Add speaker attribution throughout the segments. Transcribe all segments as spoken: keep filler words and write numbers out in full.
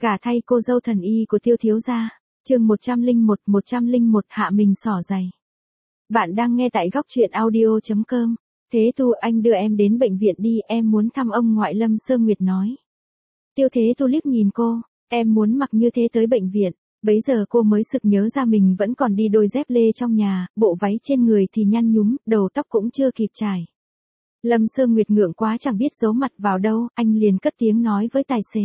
Speaker 1: Gả thay cô dâu thần y của Tiêu thiếu gia. Chương một trăm lẻ một, một trăm lẻ một hạ mình xỏ giày. Bạn đang nghe tại góc truyện audio chấm com. Thế Tu, anh đưa em đến bệnh viện đi, em muốn thăm ông ngoại. Lâm Sơ Nguyệt nói. Tiêu Thế Tu liếc nhìn cô, em muốn mặc như thế tới bệnh viện. Bấy giờ cô mới sực nhớ ra mình vẫn còn đi đôi dép lê trong nhà, bộ váy trên người thì nhăn nhúm, đầu tóc cũng chưa kịp chải. Lâm Sơ Nguyệt ngượng quá chẳng biết giấu mặt vào đâu, anh liền cất tiếng nói với tài xế.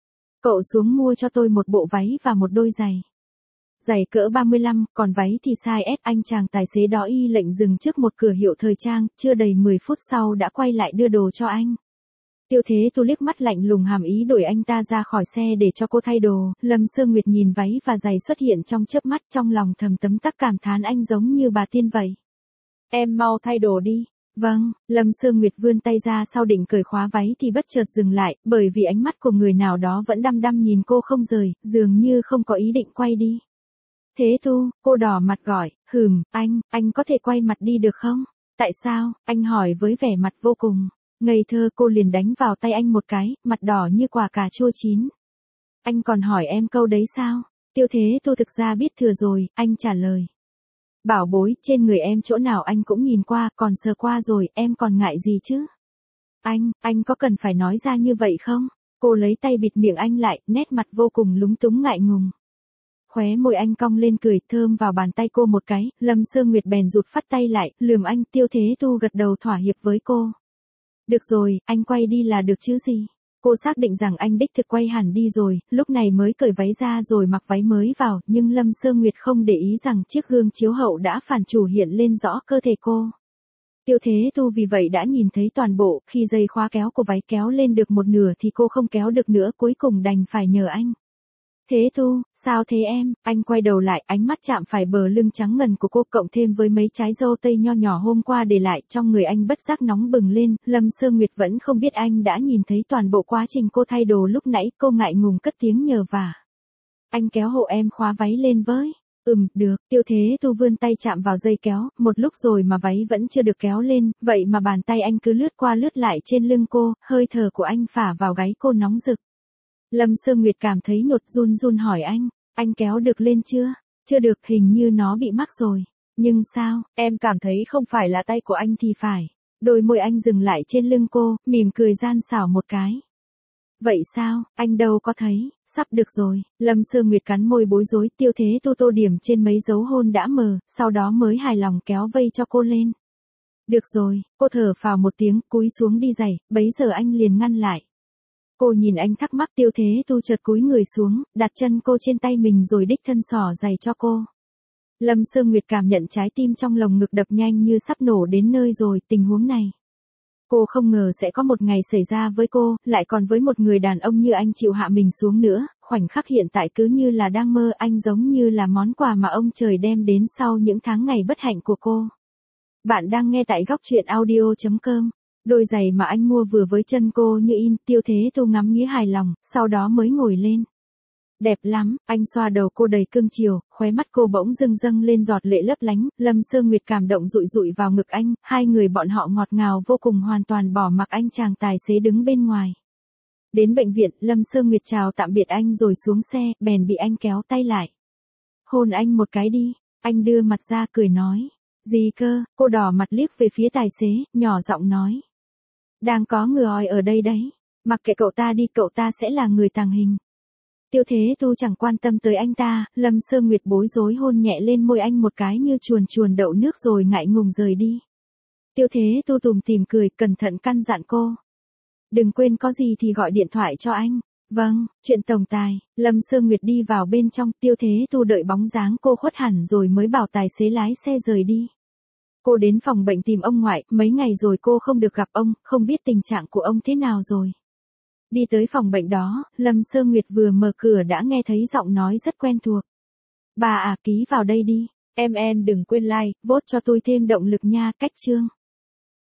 Speaker 1: Cậu xuống mua cho tôi một bộ váy và một đôi giày. Giày cỡ ba mươi lăm, còn váy thì size S. Anh chàng tài xế đó y lệnh dừng trước một cửa hiệu thời trang, chưa đầy mười phút sau đã quay lại đưa đồ cho anh. Tiêu Thế Tu liếc mắt lạnh lùng hàm ý đuổi anh ta ra khỏi xe để cho cô thay đồ. Lâm Sơ Nguyệt nhìn váy và giày xuất hiện trong chớp mắt, trong lòng thầm tấm tắc cảm thán anh giống như bà tiên vậy. Em mau thay đồ đi. Vâng, Lâm Sơ Nguyệt vươn tay ra sau định cởi khóa váy thì bất chợt dừng lại, bởi vì ánh mắt của người nào đó vẫn đăm đăm nhìn cô không rời, dường như không có ý định quay đi. Thế Tu, cô đỏ mặt gọi, hừm, anh, anh có thể quay mặt đi được không? Tại sao? Anh hỏi với vẻ mặt vô cùng ngây thơ. Cô liền đánh vào tay anh một cái, mặt đỏ như quả cà chua chín. Anh còn hỏi em câu đấy sao? Tiêu Thế Tu thực ra biết thừa rồi, anh trả lời. Bảo bối, trên người em chỗ nào anh cũng nhìn qua, còn sờ qua rồi, em còn ngại gì chứ? Anh, anh có cần phải nói ra như vậy không? Cô lấy tay bịt miệng anh lại, nét mặt vô cùng lúng túng ngại ngùng. Khóe môi anh cong lên cười, thơm vào bàn tay cô một cái. Lâm Sơ Nguyệt bèn rụt phắt tay lại, lườm anh. Tiêu Thế Tu gật đầu thỏa hiệp với cô. Được rồi, anh quay đi là được chứ gì? Cô xác định rằng anh đích thực quay hẳn đi rồi, lúc này mới cởi váy ra rồi mặc váy mới vào, nhưng Lâm Sơ Nguyệt không để ý rằng chiếc gương chiếu hậu đã phản chủ hiện lên rõ cơ thể cô. Tiêu Thế Tu vì vậy đã nhìn thấy toàn bộ, khi dây khóa kéo của váy kéo lên được một nửa thì cô không kéo được nữa, cuối cùng đành phải nhờ anh. Thế Tu, sao thế em? Anh quay đầu lại, ánh mắt chạm phải bờ lưng trắng ngần của cô, cộng thêm với mấy trái dâu tây nho nhỏ hôm qua để lại, trong người anh bất giác nóng bừng lên. Lâm Sơ Nguyệt vẫn không biết anh đã nhìn thấy toàn bộ quá trình cô thay đồ lúc nãy, cô ngại ngùng cất tiếng nhờ vả. Anh kéo hộ em khóa váy lên với. Ừm, được. Tiêu Thế Tu vươn tay chạm vào dây kéo, một lúc rồi mà váy vẫn chưa được kéo lên, vậy mà bàn tay anh cứ lướt qua lướt lại trên lưng cô, hơi thở của anh phả vào gáy cô nóng rực. Lâm Sơ Nguyệt cảm thấy nhột, run run hỏi anh, anh kéo được lên chưa? Chưa được, hình như nó bị mắc rồi. Nhưng sao, em cảm thấy không phải là tay của anh thì phải. Đôi môi anh dừng lại trên lưng cô, mỉm cười gian xảo một cái. Vậy sao, anh đâu có thấy, sắp được rồi. Lâm Sơ Nguyệt cắn môi bối rối. Tiêu Thế Tu tô điểm trên mấy dấu hôn đã mờ, sau đó mới hài lòng kéo vây cho cô lên. Được rồi, cô thở phào một tiếng, cúi xuống đi giày, bấy giờ anh liền ngăn lại. Cô nhìn anh thắc mắc. Tiêu Thế Tu chợt cúi người xuống, đặt chân cô trên tay mình rồi đích thân xỏ giày cho cô. Lâm Sơ Nguyệt cảm nhận trái tim trong lồng ngực đập nhanh như sắp nổ đến nơi rồi. Tình huống này, cô không ngờ sẽ có một ngày xảy ra với cô, lại còn với một người đàn ông như anh chịu hạ mình xuống nữa. Khoảnh khắc hiện tại cứ như là đang mơ, anh giống như là món quà mà ông trời đem đến sau những tháng ngày bất hạnh của cô. Bạn đang nghe tại góc truyện audio chấm com. Đôi giày mà anh mua vừa với chân cô như in. Tiêu Thế Tu ngắm nghía hài lòng, sau đó mới ngồi lên. Đẹp lắm, anh xoa đầu cô đầy cưng chiều, khóe mắt cô bỗng dâng dâng lên giọt lệ lấp lánh. Lâm Sơ Nguyệt cảm động dụi dụi vào ngực anh, hai người bọn họ ngọt ngào vô cùng, hoàn toàn bỏ mặc anh chàng tài xế đứng bên ngoài. Đến bệnh viện, Lâm Sơ Nguyệt chào tạm biệt anh rồi xuống xe, bèn bị anh kéo tay lại. Hôn anh một cái đi, anh đưa mặt ra cười nói. Gì cơ? Cô đỏ mặt liếc về phía tài xế, nhỏ giọng nói. Đang có người oi ở đây đấy, mặc kệ cậu ta đi, cậu ta sẽ là người tàng hình. Tiêu Thế Tu chẳng quan tâm tới anh ta. Lâm Sơ Nguyệt bối rối hôn nhẹ lên môi anh một cái như chuồn chuồn đậu nước rồi ngại ngùng rời đi. Tiêu Thế Tu tủm tỉm cười, cẩn thận căn dặn cô. Đừng quên có gì thì gọi điện thoại cho anh. Vâng, chuyện tổng tài. Lâm Sơ Nguyệt đi vào bên trong. Tiêu Thế Tu đợi bóng dáng cô khuất hẳn rồi mới bảo tài xế lái xe rời đi. Cô đến phòng bệnh tìm ông ngoại, mấy ngày rồi cô không được gặp ông, không biết tình trạng của ông thế nào rồi. Đi tới phòng bệnh đó, Lâm Sơ Nguyệt vừa mở cửa đã nghe thấy giọng nói rất quen thuộc. Bà à, ký vào đây đi, em en đừng quên like, vote cho tôi thêm động lực nha. Cách chương.